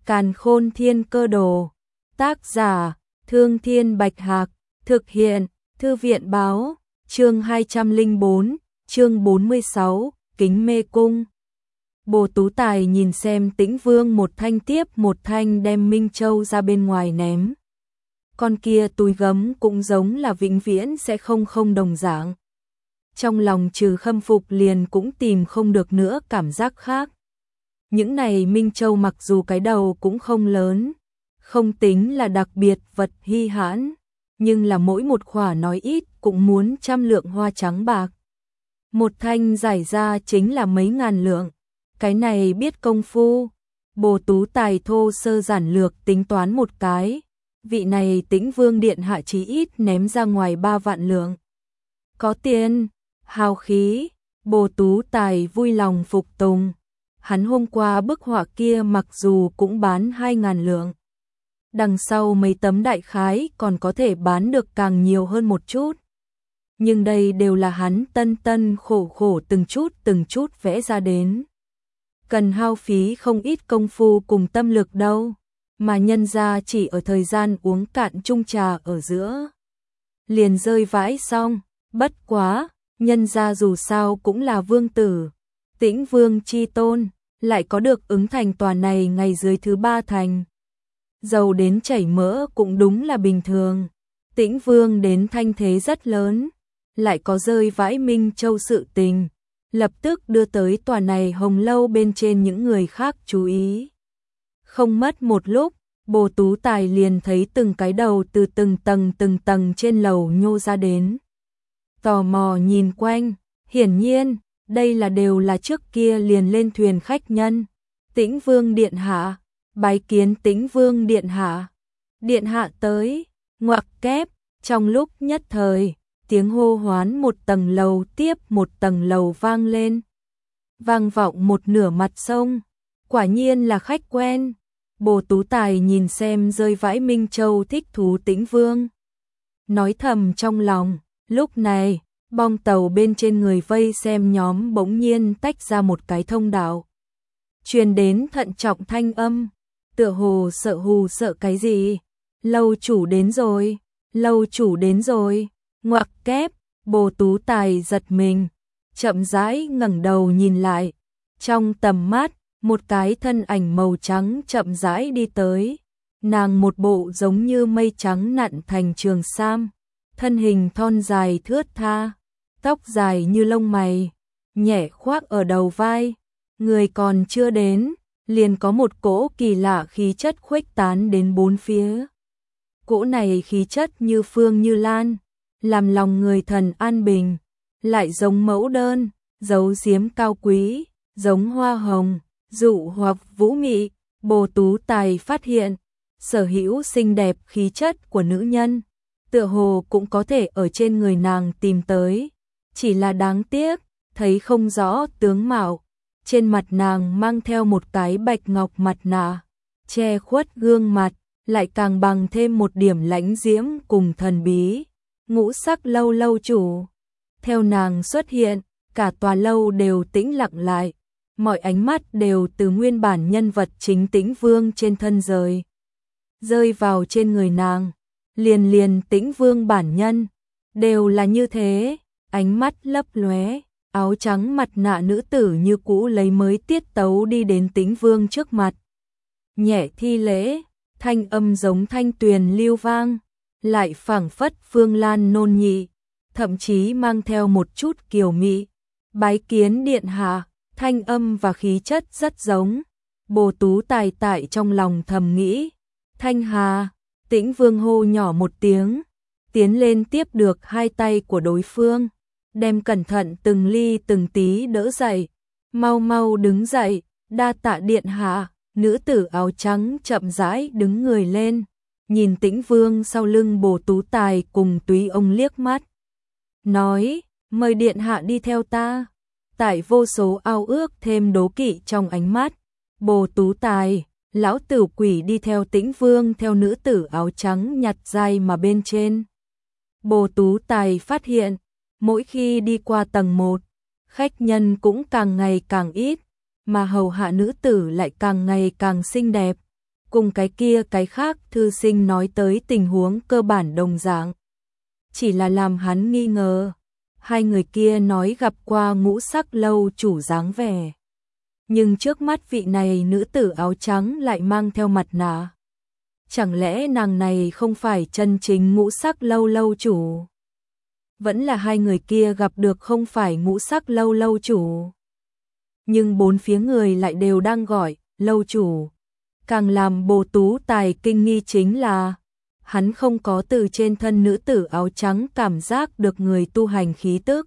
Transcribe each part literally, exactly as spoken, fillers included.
Càn Khôn Thiên Cơ Đồ. Tác giả: Thương Thiên Bạch Hạc. Thực hiện: Thư viện báo. Chương hai trăm lẻ bốn, chương bốn mươi sáu, Kính Mê Cung. Bồ Tú Tài nhìn xem Tĩnh Vương một thanh tiếp một thanh đem Minh Châu ra bên ngoài ném. Con kia túi gấm cũng giống là vĩnh viễn sẽ không không đồng dạng. Trong lòng trừ khâm phục liền cũng tìm không được nữa cảm giác khác. Những này Minh Châu mặc dù cái đầu cũng không lớn, không tính là đặc biệt vật hy hãn, nhưng là mỗi một khỏa nói ít cũng muốn trăm lượng hoa trắng bạc. Một thanh giải ra chính là mấy ngàn lượng. Cái này biết công phu. Bồ Tú Tài thô sơ giản lược tính toán một cái. Vị này Tĩnh Vương điện hạ chí ít ném ra ngoài ba vạn lượng. Có tiền, hào khí, Bồ Tú Tài vui lòng phục tùng. Hắn hôm qua bức họa kia mặc dù cũng bán hai ngàn lượng. Đằng sau mấy tấm đại khái còn có thể bán được càng nhiều hơn một chút. Nhưng đây đều là hắn tân tân khổ khổ từng chút từng chút vẽ ra đến. Cần hao phí không ít công phu cùng tâm lực đâu, mà nhân ra chỉ ở thời gian uống cạn chung trà ở giữa. Liền rơi vãi xong, bất quá, nhân ra dù sao cũng là vương tử, Tĩnh Vương chi tôn, lại có được ứng thành tòa này ngày dưới thứ ba thành. Giàu đến chảy mỡ cũng đúng là bình thường. Tĩnh Vương đến thanh thế rất lớn, lại có rơi vãi Minh Châu sự tình, lập tức đưa tới tòa này hồng lâu bên trên những người khác chú ý. Không mất một lúc, Bồ Tú Tài liền thấy từng cái đầu từ từng tầng từng tầng trên lầu nhô ra đến. Tò mò nhìn quanh, hiển nhiên, đây là đều là trước kia liền lên thuyền khách nhân. Tĩnh Vương điện hạ, bái kiến Tĩnh Vương điện hạ. Điện hạ tới, ngoặc kép, trong lúc nhất thời, tiếng hô hoán một tầng lầu tiếp một tầng lầu vang lên. Vang vọng một nửa mặt sông, quả nhiên là khách quen. Bồ Tú Tài nhìn xem rơi vãi Minh Châu thích thú Tĩnh Vương. Nói thầm trong lòng, lúc này, bong tàu bên trên người vây xem nhóm bỗng nhiên tách ra một cái thông đạo. Truyền đến thận trọng thanh âm, tựa hồ sợ hù sợ cái gì. Lâu chủ đến rồi, lâu chủ đến rồi. Ngoặc kép, Bồ Tú Tài giật mình, chậm rãi ngẩng đầu nhìn lại. Trong tầm mắt, một cái thân ảnh màu trắng chậm rãi đi tới. Nàng một bộ giống như mây trắng nặn thành trường sam, thân hình thon dài thướt tha, tóc dài như lông mày, nhẹ khoác ở đầu vai. Người còn chưa đến, liền có một cỗ kỳ lạ khí chất khuếch tán đến bốn phía. Cỗ này khí chất như phương như lan, làm lòng người thần an bình, lại giống mẫu đơn, giấu giếm cao quý, giống hoa hồng, dụ hoặc vũ mị. Bồ Tú Tài phát hiện, sở hữu xinh đẹp khí chất của nữ nhân, tựa hồ cũng có thể ở trên người nàng tìm tới. Chỉ là đáng tiếc, thấy không rõ tướng mạo. Trên mặt nàng mang theo một cái bạch ngọc mặt nạ, che khuất gương mặt, lại càng bằng thêm một điểm lãnh diễm cùng thần bí. Ngũ sắc lâu lâu chủ. Theo nàng xuất hiện, cả tòa lâu đều tĩnh lặng lại. Mọi ánh mắt đều từ nguyên bản nhân vật chính Tĩnh Vương trên thân rời. Rơi vào trên người nàng. Liền liền Tĩnh Vương bản nhân. Đều là như thế. Ánh mắt lấp lóe. Áo trắng mặt nạ nữ tử như cũ lấy mới tiết tấu đi đến Tĩnh Vương trước mặt. Nhẹ thi lễ. Thanh âm giống thanh tuyền lưu vang. Lại phảng phất phương lan nôn nhị, thậm chí mang theo một chút kiều mị. Bái kiến điện hạ, thanh âm và khí chất rất giống. Bồ Tú Tài tại trong lòng thầm nghĩ. Thanh Hà, Tĩnh Vương hô nhỏ một tiếng, tiến lên tiếp được hai tay của đối phương, đem cẩn thận từng ly từng tí đỡ dậy. Mau mau đứng dậy, đa tạ điện hạ. Nữ tử áo trắng chậm rãi đứng người lên, nhìn Tĩnh Vương sau lưng Bồ Tú Tài cùng Túy ông liếc mắt. Nói, mời điện hạ đi theo ta. Tại vô số ao ước thêm đố kỵ trong ánh mắt, Bồ Tú Tài, lão tử quỷ đi theo Tĩnh Vương theo nữ tử áo trắng nhặt dai mà bên trên. Bồ Tú Tài phát hiện, mỗi khi đi qua tầng một, khách nhân cũng càng ngày càng ít, mà hầu hạ nữ tử lại càng ngày càng xinh đẹp. cùng cái kia cái khác thư sinh nói tới tình huống cơ bản đồng dạng. Chỉ là làm hắn nghi ngờ, hai người kia nói gặp qua Ngũ Sắc lâu chủ dáng vẻ. Nhưng trước mắt vị này nữ tử áo trắng lại mang theo mặt nạ. Chẳng lẽ nàng này không phải chân chính Ngũ Sắc lâu lâu chủ? Vẫn là hai người kia gặp được không phải Ngũ Sắc lâu lâu chủ. Nhưng bốn phía người lại đều đang gọi lâu chủ. Càng làm Bồ Tú Tài kinh nghi chính là hắn không có từ trên thân nữ tử áo trắng cảm giác được người tu hành khí tức.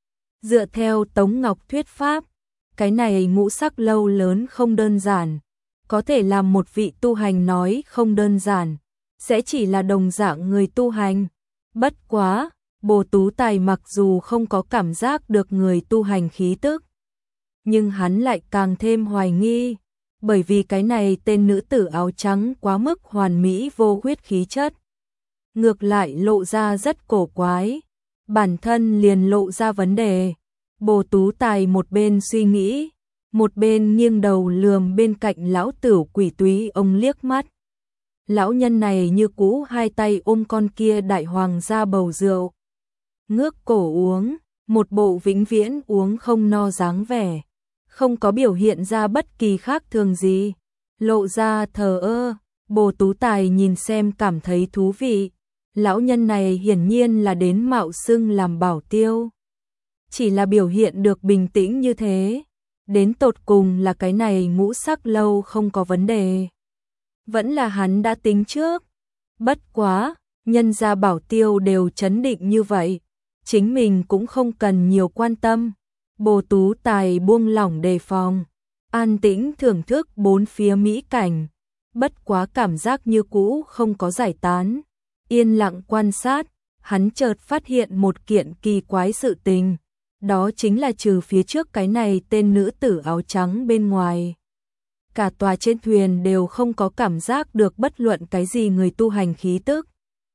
Dựa theo Tống Ngọc thuyết pháp, cái này Ngũ Sắc lâu lớn không đơn giản, có thể làm một vị tu hành nói không đơn giản, sẽ chỉ là đồng dạng người tu hành. Bất quá, Bồ Tú Tài mặc dù không có cảm giác được người tu hành khí tức, nhưng hắn lại càng thêm hoài nghi, bởi vì cái này tên nữ tử áo trắng quá mức hoàn mỹ vô huyết khí chất. Ngược lại lộ ra rất cổ quái, bản thân liền lộ ra vấn đề. Bồ Tú Tài một bên suy nghĩ, một bên nghiêng đầu lườm bên cạnh lão tửu quỷ túy ông liếc mắt. Lão nhân này như cũ hai tay ôm con kia đại hoàng gia bầu rượu. Ngước cổ uống, một bộ vĩnh viễn uống không no dáng vẻ. Không có biểu hiện ra bất kỳ khác thường gì. Lộ ra thờ ơ, Bồ Tú Tài nhìn xem cảm thấy thú vị. Lão nhân này hiển nhiên là đến mạo xưng làm bảo tiêu. Chỉ là biểu hiện được bình tĩnh như thế. Đến tột cùng là cái này Ngũ Sắc lâu không có vấn đề. Vẫn là hắn đã tính trước. Bất quá, nhân gia bảo tiêu đều chấn định như vậy. Chính mình cũng không cần nhiều quan tâm. Bồ Tú Tài buông lỏng đề phòng. An tĩnh thưởng thức bốn phía mỹ cảnh. Bất quá cảm giác như cũ không có giải tán. Yên lặng quan sát, hắn chợt phát hiện một kiện kỳ quái sự tình. Đó chính là trừ phía trước cái này tên nữ tử áo trắng bên ngoài. Cả tòa trên thuyền đều không có cảm giác được bất luận cái gì người tu hành khí tức.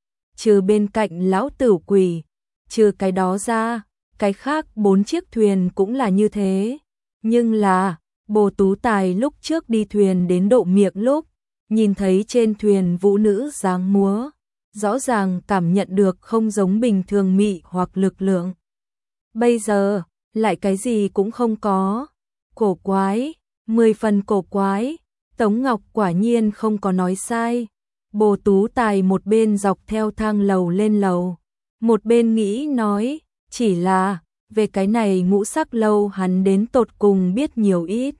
Trừ bên cạnh lão tử quỷ, trừ cái đó ra, cái khác bốn chiếc thuyền cũng là như thế. Nhưng là, Bồ Tú Tài lúc trước đi thuyền đến độ miệng lúc, nhìn thấy trên thuyền vũ nữ dáng múa, rõ ràng cảm nhận được không giống bình thường mị hoặc lực lượng. Bây giờ, lại cái gì cũng không có. Cổ quái, mười phần cổ quái, Tống Ngọc quả nhiên không có nói sai. Bồ Tú Tài một bên dọc theo thang lầu lên lầu, một bên nghĩ nói, chỉ là, về cái này Ngũ Sắc lâu hắn đến tột cùng biết nhiều ít.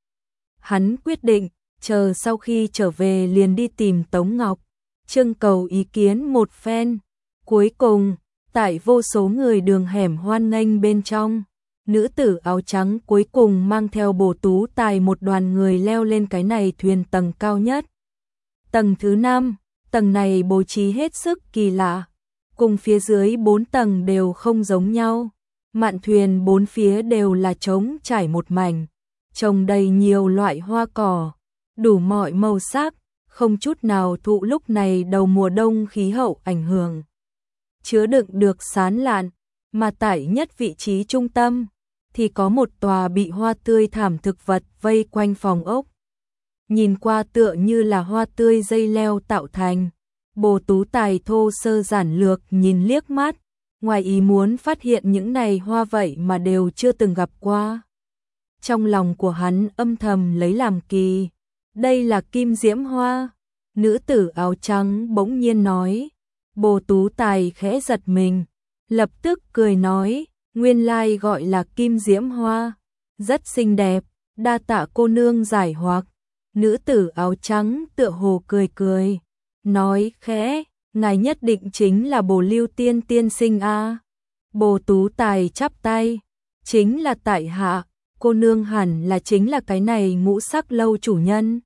Hắn quyết định, chờ sau khi trở về liền đi tìm Tống Ngọc, trưng cầu ý kiến một phen. Cuối cùng, tại vô số người đường hẻm hoan nghênh bên trong, nữ tử áo trắng cuối cùng mang theo Bồ Tú Tài một đoàn người leo lên cái này thuyền tầng cao nhất. Tầng thứ năm, tầng này bố trí hết sức kỳ lạ, cùng phía dưới bốn tầng đều không giống nhau. Mạn thuyền bốn phía đều là trống trải một mảnh, trồng đầy nhiều loại hoa cỏ, đủ mọi màu sắc, không chút nào thụ lúc này đầu mùa đông khí hậu ảnh hưởng. Chứa đựng được sán lạn, mà tại nhất vị trí trung tâm, thì có một tòa bị hoa tươi thảm thực vật vây quanh phòng ốc. Nhìn qua tựa như là hoa tươi dây leo tạo thành. Bồ Tú Tài thô sơ giản lược nhìn liếc mắt, ngoài ý muốn phát hiện những này hoa vậy mà đều chưa từng gặp qua. Trong lòng của hắn âm thầm lấy làm kỳ, đây là kim diễm hoa. Nữ tử áo trắng bỗng nhiên nói. Bồ Tú Tài khẽ giật mình, lập tức cười nói, nguyên lai gọi là kim diễm hoa, rất xinh đẹp, đa tạ cô nương giải hoặc. Nữ tử áo trắng tựa hồ cười cười, nói khẽ, ngài nhất định chính là Bồ Lưu Tiên tiên sinh a. Bồ Tú Tài chắp tay, chính là tại hạ, cô nương hẳn là chính là cái này Ngũ Sắc lâu chủ nhân.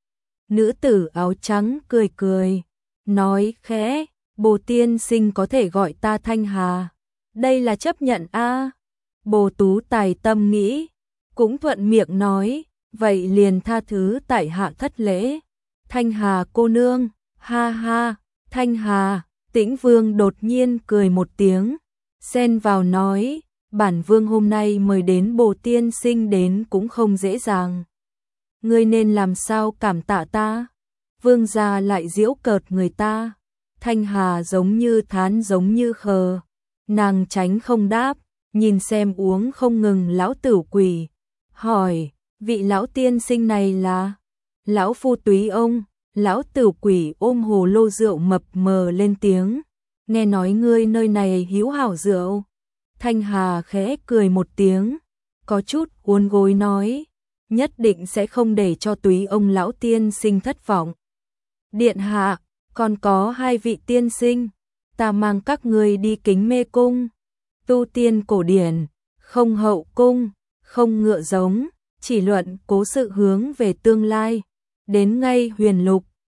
Nữ tử áo trắng cười cười, nói khẽ, Bồ tiên sinh có thể gọi ta Thanh Hà, đây là chấp nhận a. Bồ Tú Tài tâm nghĩ, cũng thuận miệng nói, vậy liền tha thứ tại hạ thất lễ. Thanh Hà cô nương, ha ha, Thanh Hà. Tĩnh Vương đột nhiên cười một tiếng, xen vào nói, bản vương hôm nay mời đến Bồ tiên sinh đến cũng không dễ dàng. Ngươi nên làm sao cảm tạ ta? Vương gia lại giễu cợt người ta. Thanh Hà giống như thán giống như khờ. Nàng tránh không đáp, nhìn xem uống không ngừng lão tử quỷ. Hỏi, vị lão tiên sinh này là? Lão phu túy ông. Lão tử quỷ ôm hồ lô rượu mập mờ lên tiếng. Nghe nói ngươi nơi này hiếu hảo rượu. Thanh Hà khẽ cười một tiếng, có chút uốn gối nói, nhất định sẽ không để cho túy ông lão tiên sinh thất vọng. Điện hạ, còn có hai vị tiên sinh, ta mang các ngươi đi Kính Mê Cung. Tu tiên cổ điển, không hậu cung, không ngựa giống, chỉ luận cố sự hướng về tương lai. Đến ngay Huyền Lục,